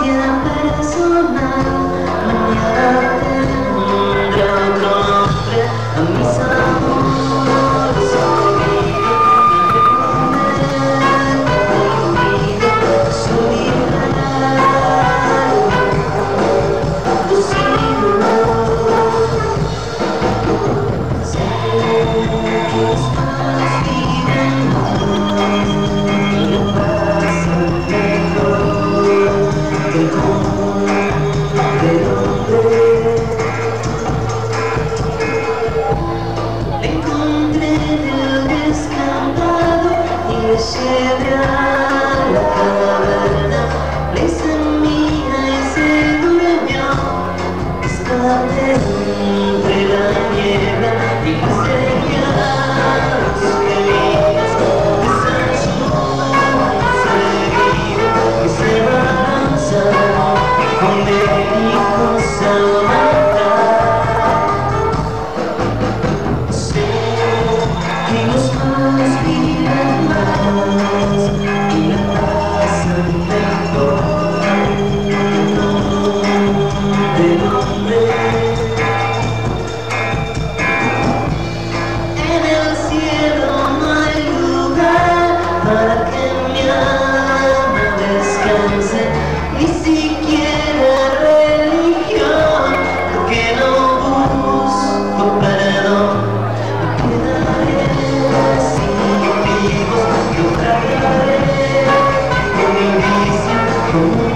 vida personal mañana tendrá otro nombre. A mis amores olvido, olvido su libertad, los ídolos. Sé que los padres viven mal y no pasan mejor que el común del hombre. Le encontré el descampado y le llevé a la caverna. Le hice mía y se durmió. Escapé entre la niebla y perseguí a los felices. Desayuno seguido y se balanzaron con médicos a matar. Sé que los malos viven más y la pasan mejor del hombre. En el cielo no hay lugar para que mi alma descanse, ni siquiera religión, porque no busco perdón. Me quedaré sin motivos, yo tragaré con mi vicio, con